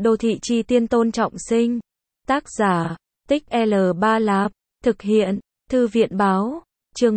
Đô thị chi tiên Tôn Trọng Sinh. Tác giả, Tích L3 Lạp. Thực hiện, Thư viện báo. Chương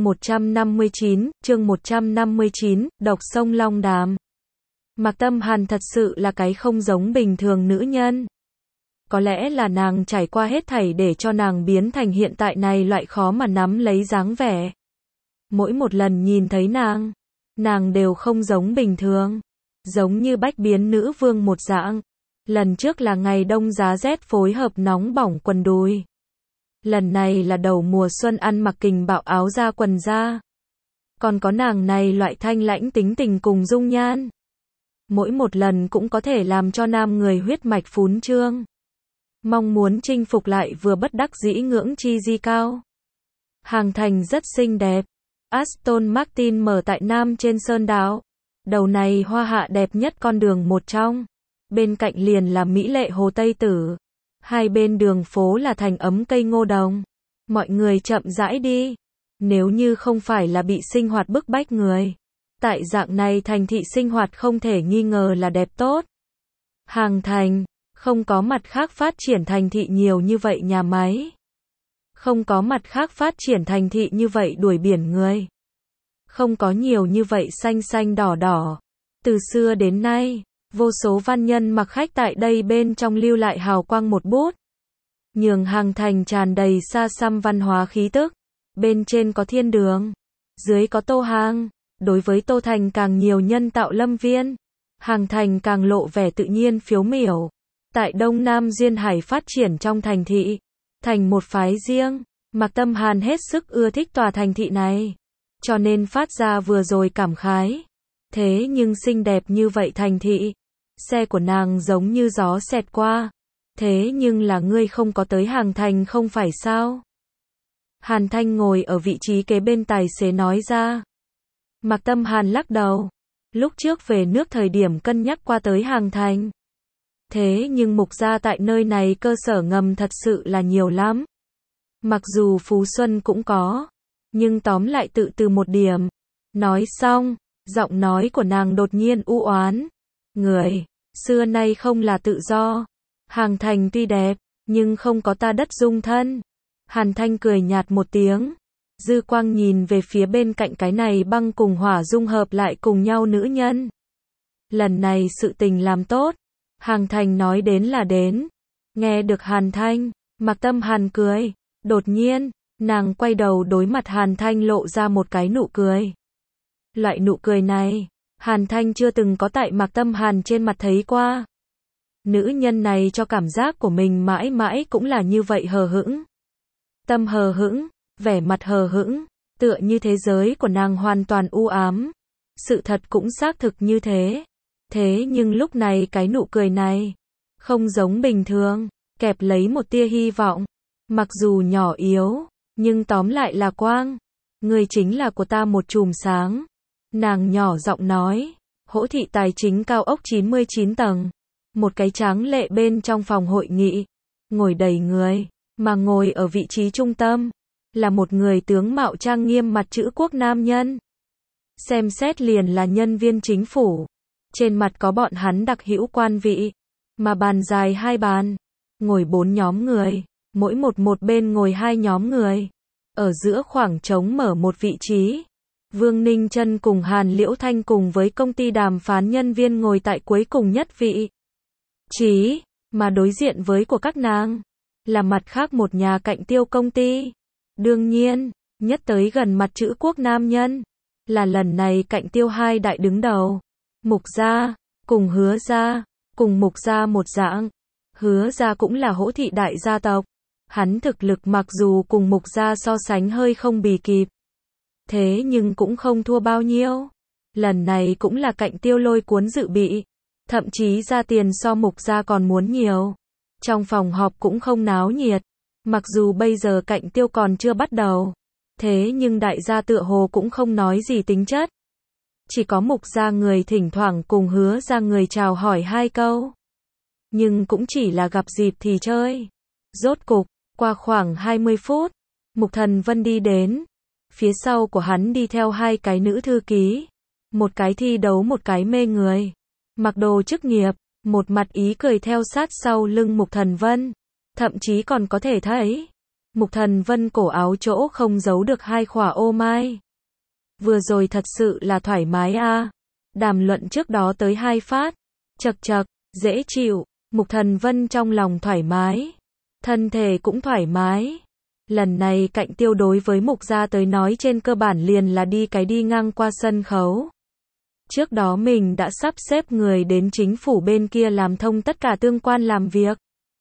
159, Độc Sông Long Đàm. Mạc Tâm Hàn thật sự là cái không giống bình thường nữ nhân. Có lẽ là nàng trải qua hết thảy để cho nàng biến thành hiện tại này loại khó mà nắm lấy dáng vẻ. Mỗi một lần nhìn thấy nàng đều không giống bình thường. Giống như bách biến nữ vương một dạng. Lần trước là ngày đông giá rét phối hợp nóng bỏng quần đùi. Lần này là đầu mùa xuân ăn mặc kình bạo áo da quần da. Còn có nàng này loại thanh lãnh tính tình cùng dung nhan. Mỗi một lần cũng có thể làm cho nam người huyết mạch phún trương. Mong muốn chinh phục lại vừa bất đắc dĩ ngưỡng chi di cao. Hàng thành rất xinh đẹp. Aston Martin mở tại Nam trên Sơn Đảo. Đầu này hoa hạ đẹp nhất con đường một trong. Bên cạnh liền là mỹ lệ Hồ Tây Tử. Hai bên đường phố là thành ấm cây ngô đồng. Mọi người chậm rãi đi. Nếu như không phải là bị sinh hoạt bức bách người. Tại dạng này thành thị sinh hoạt không thể nghi ngờ là đẹp tốt. Hàng thành, không có mặt khác phát triển thành thị nhiều như vậy nhà máy. Không có mặt khác phát triển thành thị như vậy đuổi biển người. Không có nhiều như vậy xanh xanh đỏ đỏ. Từ xưa đến nay, vô số văn nhân mặc khách tại đây bên trong lưu lại hào quang một bút. Nhường hàng thành tràn đầy xa xăm văn hóa khí tức. Bên trên có thiên đường, dưới có tô hàng. Đối với Tô Thành càng nhiều nhân tạo lâm viên. Hàng thành càng lộ vẻ tự nhiên phiếu miểu. Tại Đông Nam Duyên Hải phát triển trong thành thị. Thành một phái riêng. Mạc Tâm Hàn hết sức ưa thích tòa thành thị này. Cho nên phát ra vừa rồi cảm khái. Thế nhưng xinh đẹp như vậy thành thị. Xe của nàng giống như gió xẹt qua. Thế nhưng là ngươi không có tới hàng thành không phải sao? Hàn Thanh ngồi ở vị trí kế bên tài xế nói ra. Mạc Tâm Hàn lắc đầu. Lúc trước về nước thời điểm cân nhắc qua tới hàng thành. Thế nhưng mục gia tại nơi này cơ sở ngầm thật sự là nhiều lắm. Mặc dù Phú Xuân cũng có. Nhưng tóm lại tự từ một điểm. Nói xong, giọng nói của nàng đột nhiên u oán. Người, xưa nay không là tự do. Hàng thành tuy đẹp, nhưng không có ta đất dung thân. Hàn Thanh cười nhạt một tiếng. Dư quang nhìn về phía bên cạnh cái này băng cùng hỏa dung hợp lại cùng nhau nữ nhân. Lần này sự tình làm tốt. Hàng thành nói đến là đến. Nghe được Hàn Thanh, Mạc Tâm Hàn cười. Đột nhiên, nàng quay đầu đối mặt Hàn Thanh lộ ra một cái nụ cười. Loại nụ cười này, Hàn Thanh chưa từng có tại Mạc Tâm Hàn trên mặt thấy qua. Nữ nhân này cho cảm giác của mình mãi mãi cũng là như vậy hờ hững. Tâm hờ hững, vẻ mặt hờ hững, tựa như thế giới của nàng hoàn toàn u ám. Sự thật cũng xác thực như thế. Thế nhưng lúc này cái nụ cười này, không giống bình thường, kẹp lấy một tia hy vọng. Mặc dù nhỏ yếu, nhưng tóm lại là quang. Người chính là của ta một chùm sáng. Nàng nhỏ giọng nói. Hỗ thị tài chính cao ốc 99 tầng. Một cái tráng lệ bên trong phòng hội nghị. Ngồi đầy người, mà ngồi ở vị trí trung tâm. Là một người tướng mạo trang nghiêm mặt chữ quốc nam nhân. Xem xét liền là nhân viên chính phủ. Trên mặt có bọn hắn đặc hữu quan vị. Mà bàn dài hai bàn. Ngồi 4 nhóm người. Mỗi một bên ngồi 2 nhóm người. Ở giữa khoảng trống mở một vị trí. Vương Ninh Trân cùng Hàn Liễu Thanh cùng với công ty đàm phán nhân viên ngồi tại cuối cùng nhất vị trí. Mà đối diện với của các nàng. Là mặt khác một nhà cạnh tiêu công ty. Đương nhiên, nhất tới gần mặt chữ quốc nam nhân. Là lần này cạnh tiêu hai đại đứng đầu. Mục gia, cùng Hứa gia, cùng Mục gia một dạng. Hứa gia cũng là hỗ thị đại gia tộc. Hắn thực lực mặc dù cùng Mục gia so sánh hơi không bì kịp. Thế nhưng cũng không thua bao nhiêu. Lần này cũng là cạnh tiêu lôi cuốn dự bị. Thậm chí ra tiền so Mục gia còn muốn nhiều. Trong phòng họp cũng không náo nhiệt. Mặc dù bây giờ cạnh tiêu còn chưa bắt đầu. Thế nhưng đại gia tựa hồ cũng không nói gì tính chất. Chỉ có Mục gia người thỉnh thoảng cùng Hứa gia người chào hỏi 2 câu. Nhưng cũng chỉ là gặp dịp thì chơi. Rốt cục, qua khoảng 20 phút, Mục Thần Vân đi đến. Phía sau của hắn đi theo 2 cái nữ thư ký. Một cái thi đấu một cái mê người. Mặc đồ chức nghiệp, một mặt ý cười theo sát sau lưng Mục Thần Vân. Thậm chí còn có thể thấy, Mục Thần Vân cổ áo chỗ không giấu được hai khỏa ô mai. Vừa rồi thật sự là thoải mái a. Đàm luận trước đó tới 2 phát. Chậc chậc, dễ chịu. Mục Thần Vân trong lòng thoải mái. Thân thể cũng thoải mái. Lần này Cạnh Tiêu đối với Mục gia tới nói trên cơ bản liền là đi ngang qua sân khấu. Trước đó mình đã sắp xếp người đến chính phủ bên kia làm thông tất cả tương quan làm việc.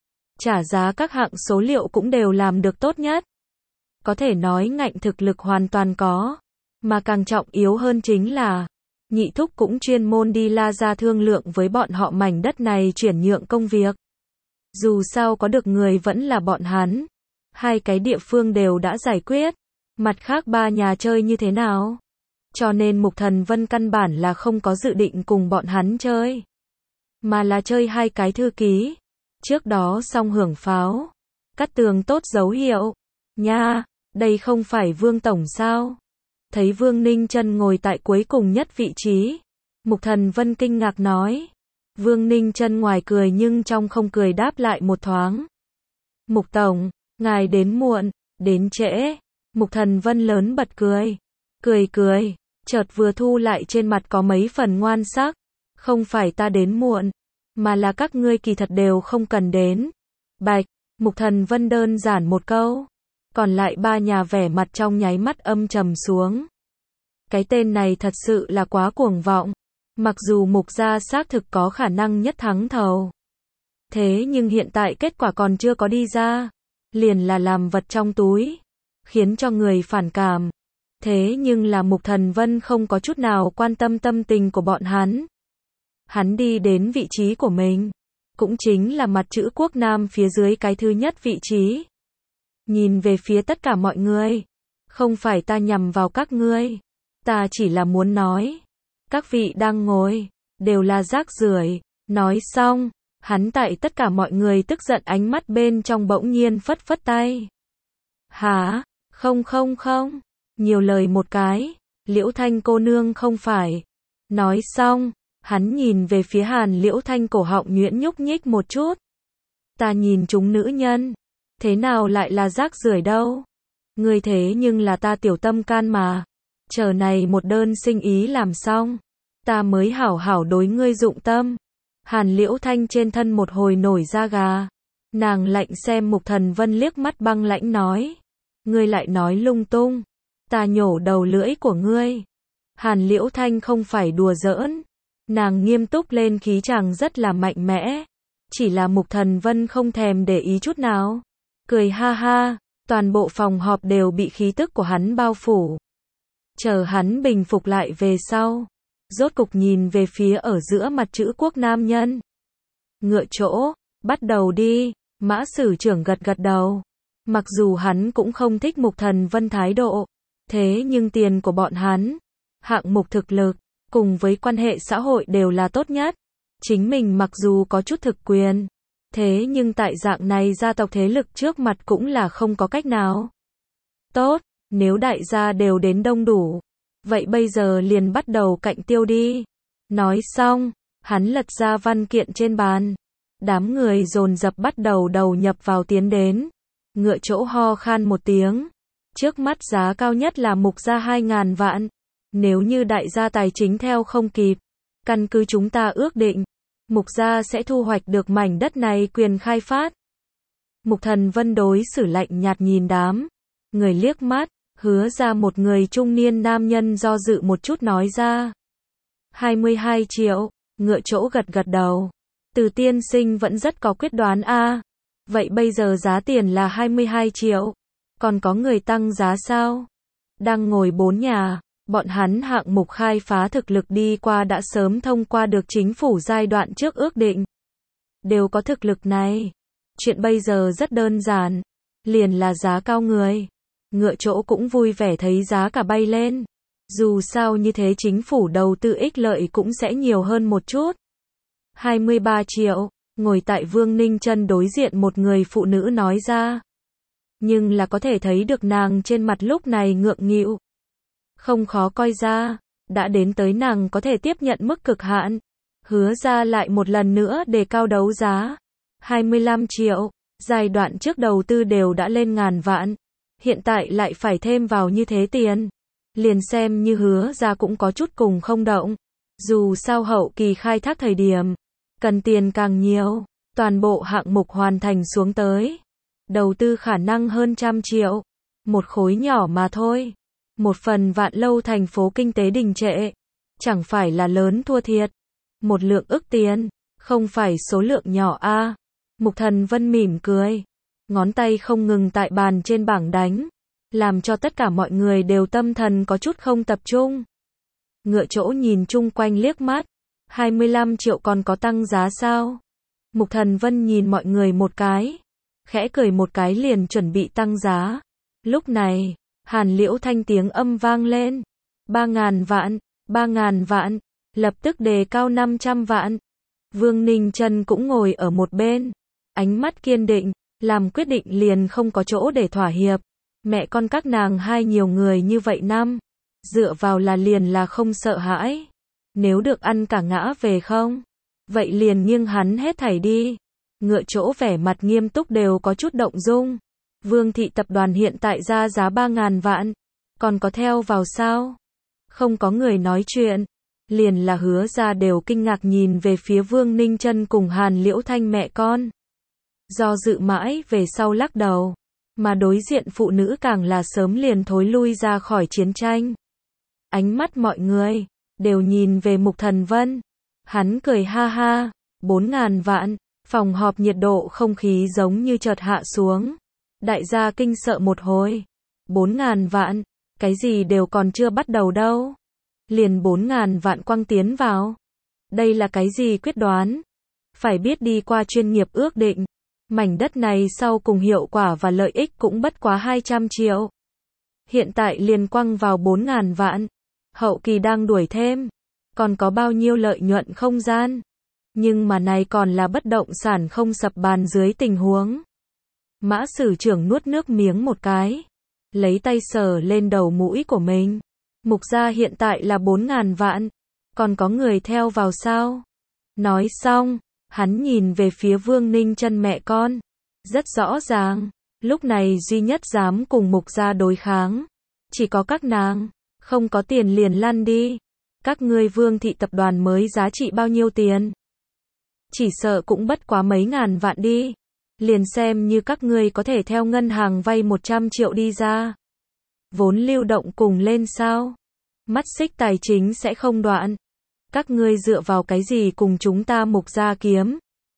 Trả giá các hạng số liệu cũng đều làm được tốt nhất. Có thể nói ngạnh thực lực hoàn toàn có. Mà càng trọng yếu hơn chính là, Nhị Thúc cũng chuyên môn đi La Gia thương lượng với bọn họ mảnh đất này chuyển nhượng công việc. Dù sao có được người vẫn là bọn hắn. 2 cái địa phương đều đã giải quyết. Mặt khác 3 nhà chơi như thế nào? Cho nên Mục Thần Vân căn bản là không có dự định cùng bọn hắn chơi. Mà là chơi 2 cái thư ký. Trước đó xong hưởng pháo. Cắt tường tốt dấu hiệu. Nha, đây không phải Vương Tổng sao? Thấy Vương Ninh Chân ngồi tại cuối cùng nhất vị trí. Mục Thần Vân kinh ngạc nói. Vương Ninh Chân ngoài cười nhưng trong không cười đáp lại một thoáng. Mục Tổng, ngài đến muộn, đến trễ. Mục Thần Vân lớn bật cười. Cười, chợt vừa thu lại trên mặt có mấy phần ngoan sắc. Không phải ta đến muộn, mà là các ngươi kỳ thật đều không cần đến. Bạch, Mục Thần Vân đơn giản một câu. Còn lại 3 nhà vẻ mặt trong nháy mắt âm trầm xuống. Cái tên này thật sự là quá cuồng vọng. Mặc dù Mục gia xác thực có khả năng nhất thắng thầu. Thế nhưng hiện tại kết quả còn chưa có đi ra. Liền là làm vật trong túi. Khiến cho người phản cảm. Thế nhưng là Mục Thần Vân không có chút nào quan tâm tâm tình của bọn hắn. Hắn đi đến vị trí của mình. Cũng chính là mặt chữ quốc Nam phía dưới cái thứ nhất vị trí. Nhìn về phía tất cả mọi người. Không phải ta nhằm vào các ngươi. Ta chỉ là muốn nói. Các vị đang ngồi. Đều là rác rưởi. Nói xong. Hắn tại tất cả mọi người tức giận ánh mắt bên trong bỗng nhiên phất phất tay. Hả? Không. Nhiều lời một cái. Liễu Thanh cô nương không phải. Nói xong. Hắn nhìn về phía Hàn Liễu Thanh cổ họng nhuyễn nhúc nhích một chút. Ta nhìn chúng nữ nhân. Thế nào lại là rác rưởi đâu? Ngươi thế nhưng là ta tiểu tâm can mà. Chờ này một đơn sinh ý làm xong. Ta mới hảo hảo đối ngươi dụng tâm. Hàn Liễu Thanh trên thân một hồi nổi da gà. Nàng lạnh xem Mục Thần Vân liếc mắt băng lãnh nói. Ngươi lại nói lung tung. Ta nhổ đầu lưỡi của ngươi. Hàn Liễu Thanh không phải đùa giỡn. Nàng nghiêm túc lên khí chàng rất là mạnh mẽ. Chỉ là Mục Thần Vân không thèm để ý chút nào. Cười ha ha, toàn bộ phòng họp đều bị khí tức của hắn bao phủ. Chờ hắn bình phục lại về sau. Rốt cục nhìn về phía ở giữa mặt chữ quốc nam nhân. Ngựa chỗ, bắt đầu đi, Mã Sử Trưởng gật gật đầu. Mặc dù hắn cũng không thích Mục Thần Vân thái độ. Thế nhưng tiền của bọn hắn, hạng mục thực lực, cùng với quan hệ xã hội đều là tốt nhất. Chính mình mặc dù có chút thực quyền. Thế nhưng tại dạng này gia tộc thế lực trước mặt cũng là không có cách nào. Tốt, nếu đại gia đều đến đông đủ. Vậy bây giờ liền bắt đầu Cạnh Tiêu đi. Nói xong, hắn lật ra văn kiện trên bàn. Đám người dồn dập bắt đầu đầu nhập vào tiến đến. Ngựa chỗ ho khan một tiếng. Trước mắt giá cao nhất là Mục gia 2.000 vạn. Nếu như đại gia tài chính theo không kịp. Căn cứ chúng ta ước định. Mục gia sẽ thu hoạch được mảnh đất này quyền khai phát. Mục Thần Vân đối xử lạnh nhạt nhìn đám người liếc mắt, hứa ra một người trung niên nam nhân do dự một chút nói ra. 22 triệu, ngựa chỗ gật gật đầu. Từ tiên sinh vẫn rất có quyết đoán a. Vậy bây giờ giá tiền là 22 triệu. Còn có người tăng giá sao? Đang ngồi 4 nhà. Bọn hắn hạng mục khai phá thực lực đi qua đã sớm thông qua được chính phủ giai đoạn trước ước định. Đều có thực lực này. Chuyện bây giờ rất đơn giản. Liền là giá cao người. Ngựa chỗ cũng vui vẻ thấy giá cả bay lên. Dù sao như thế chính phủ đầu tư ích lợi cũng sẽ nhiều hơn một chút. 23 triệu. Ngồi tại Vương Ninh Chân đối diện một người phụ nữ nói ra. Nhưng là có thể thấy được nàng trên mặt lúc này ngượng nghịu. Không khó coi ra, đã đến tới nàng có thể tiếp nhận mức cực hạn. Hứa ra lại một lần nữa đề cao đấu giá. 25 triệu, giai đoạn trước đầu tư đều đã lên ngàn vạn. Hiện tại lại phải thêm vào như thế tiền. Liền xem như hứa ra cũng có chút cùng không động. Dù sao hậu kỳ khai thác thời điểm, cần tiền càng nhiều. Toàn bộ hạng mục hoàn thành xuống tới. Đầu tư khả năng hơn 100 triệu. Một khối nhỏ mà thôi. Một phần Vạn Lâu thành phố kinh tế đình trệ. Chẳng phải là lớn thua thiệt. Một lượng ức tiền, không phải số lượng nhỏ a. Mục Thần Vân mỉm cười. Ngón tay không ngừng tại bàn trên bảng đánh. Làm cho tất cả mọi người đều tâm thần có chút không tập trung. Ngựa chỗ nhìn chung quanh liếc mắt. 25 triệu còn có tăng giá sao? Mục Thần Vân nhìn mọi người một cái. Khẽ cười một cái liền chuẩn bị tăng giá. Lúc này, Hàn Liễu Thanh tiếng âm vang lên. 3.000 vạn, 3.000 vạn, lập tức đề cao 500 vạn. Vương Ninh Trân cũng ngồi ở một bên. Ánh mắt kiên định, làm quyết định liền không có chỗ để thỏa hiệp. Mẹ con các nàng hai nhiều người như vậy năm. Dựa vào là liền là không sợ hãi. Nếu được ăn cả ngã về không? Vậy liền nghiêng hắn hết thảy đi. Ngựa chỗ vẻ mặt nghiêm túc đều có chút động dung. Vương thị tập đoàn hiện tại ra giá 3.000 vạn. Còn có theo vào sao? Không có người nói chuyện. Liền là hứa ra đều kinh ngạc nhìn về phía Vương Ninh Trân cùng Hàn Liễu Thanh mẹ con. Do dự mãi về sau lắc đầu. Mà đối diện phụ nữ càng là sớm liền thối lui ra khỏi chiến tranh. Ánh mắt mọi người đều nhìn về Mục Thần Vân. Hắn cười ha ha. 4.000 vạn. Phòng họp nhiệt độ không khí giống như chợt hạ xuống. Đại gia kinh sợ một hồi. 4.000 vạn. Cái gì đều còn chưa bắt đầu đâu. Liền 4.000 vạn quăng tiến vào. Đây là cái gì quyết đoán? Phải biết đi qua chuyên nghiệp ước định. Mảnh đất này sau cùng hiệu quả và lợi ích cũng bất quá 200 triệu. Hiện tại liền quăng vào 4.000 vạn. Hậu kỳ đang đuổi thêm. Còn có bao nhiêu lợi nhuận không gian? Nhưng mà này còn là bất động sản không sập bàn dưới tình huống. Mã Sử trưởng nuốt nước miếng một cái. Lấy tay sờ lên đầu mũi của mình. Mục gia hiện tại là 4.000 vạn. Còn có người theo vào sao? Nói xong, hắn nhìn về phía Vương Ninh Trân mẹ con. Rất rõ ràng, lúc này duy nhất dám cùng Mục gia đối kháng. Chỉ có các nàng, không có tiền liền lăn đi. Các ngươi Vương thị tập đoàn mới giá trị bao nhiêu tiền? Chỉ sợ cũng bất quá mấy ngàn vạn đi. Liền xem như các ngươi có thể theo ngân hàng vay 100 triệu đi ra. Vốn lưu động cùng lên sao? Mắt xích tài chính sẽ không đoạn. Các ngươi dựa vào cái gì cùng chúng ta Mục gia kiếm?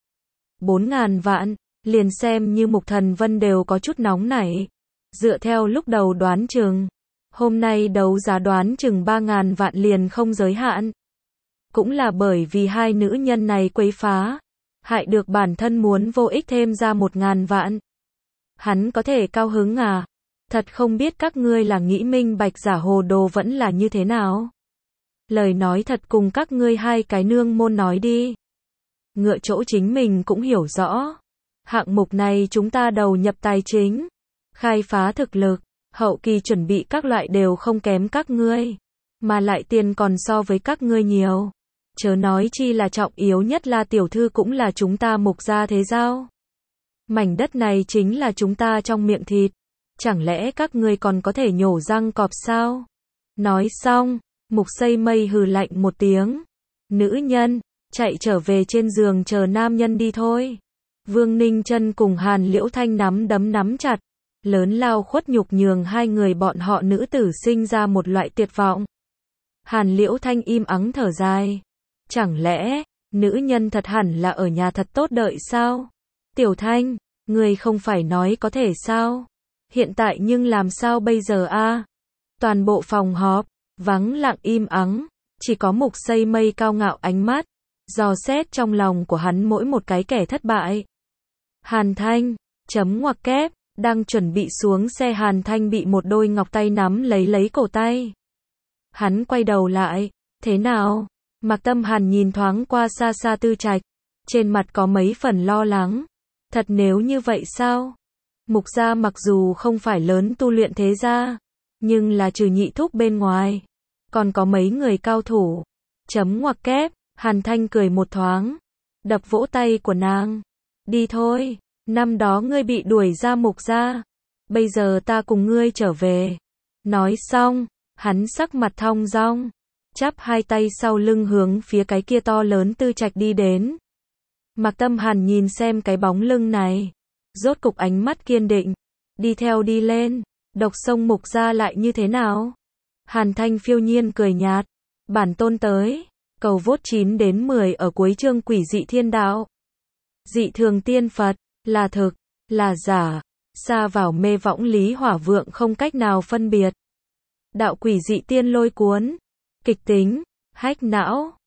4.000 vạn, liền xem như Mục Thần Vân đều có chút nóng nảy. Dựa theo lúc đầu đoán chừng, hôm nay đấu giá đoán chừng 3.000 vạn liền không giới hạn. Cũng là bởi vì hai nữ nhân này quấy phá, hại được bản thân muốn vô ích thêm ra 1.000 vạn. Hắn có thể cao hứng à? Thật không biết các ngươi là nghĩ minh bạch giả hồ đồ vẫn là như thế nào. Lời nói thật cùng các ngươi hai cái nương môn nói đi. Ngựa chỗ chính mình cũng hiểu rõ. Hạng mục này chúng ta đầu nhập tài chính, khai phá thực lực, hậu kỳ chuẩn bị các loại đều không kém các ngươi. Mà lại tiền còn so với các ngươi nhiều. Chớ nói chi là trọng yếu nhất là tiểu thư cũng là chúng ta Mục gia thế giao. Mảnh đất này chính là chúng ta trong miệng thịt. Chẳng lẽ các ngươi còn có thể nhổ răng cọp sao? Nói xong, Mục Xây Mây hừ lạnh một tiếng. Nữ nhân, chạy trở về trên giường chờ nam nhân đi thôi. Vương Ninh Trân cùng Hàn Liễu Thanh nắm đấm nắm chặt. Lớn lao khuất nhục nhường hai người bọn họ nữ tử sinh ra một loại tuyệt vọng. Hàn Liễu Thanh im ắng thở dài. Chẳng lẽ, nữ nhân thật hẳn là ở nhà thật tốt đợi sao? Tiểu Thanh, người không phải nói có thể sao? Hiện tại nhưng làm sao bây giờ a? Toàn bộ phòng họp, vắng lặng im ắng, chỉ có Mục Xây Mây cao ngạo ánh mắt, dò xét trong lòng của hắn mỗi một cái kẻ thất bại. Hàn Thanh, chấm ngoặc kép, đang chuẩn bị xuống xe Hàn Thanh bị một đôi ngọc tay nắm lấy cổ tay. Hắn quay đầu lại, thế nào? Mạc Tâm Hàn nhìn thoáng qua xa xa Tư Trạch, trên mặt có mấy phần lo lắng. Thật nếu như vậy sao? Mục gia mặc dù không phải lớn tu luyện thế gia, nhưng là trừ nhị thúc bên ngoài, còn có mấy người cao thủ. Chấm ngoặc kép, Hàn Thanh cười một thoáng, đập vỗ tay của nàng. Đi thôi, năm đó ngươi bị đuổi ra Mục gia, bây giờ ta cùng ngươi trở về. Nói xong, hắn sắc mặt thong dong, chắp hai tay sau lưng hướng phía cái kia to lớn tư trạch đi đến. Mạc Tâm Hàn nhìn xem cái bóng lưng này, rốt cục ánh mắt kiên định, đi theo đi lên, độc sông Mục gia lại như thế nào? Hàn Thanh phiêu nhiên cười nhạt, bản tôn tới, cầu vote 9 đến 10 ở cuối chương Quỷ dị thiên đạo. Dị thường tiên Phật, là thực, là giả, xa vào mê võng Lý Hỏa Vượng không cách nào phân biệt. Đạo quỷ dị tiên lôi cuốn, kịch tính, hách não.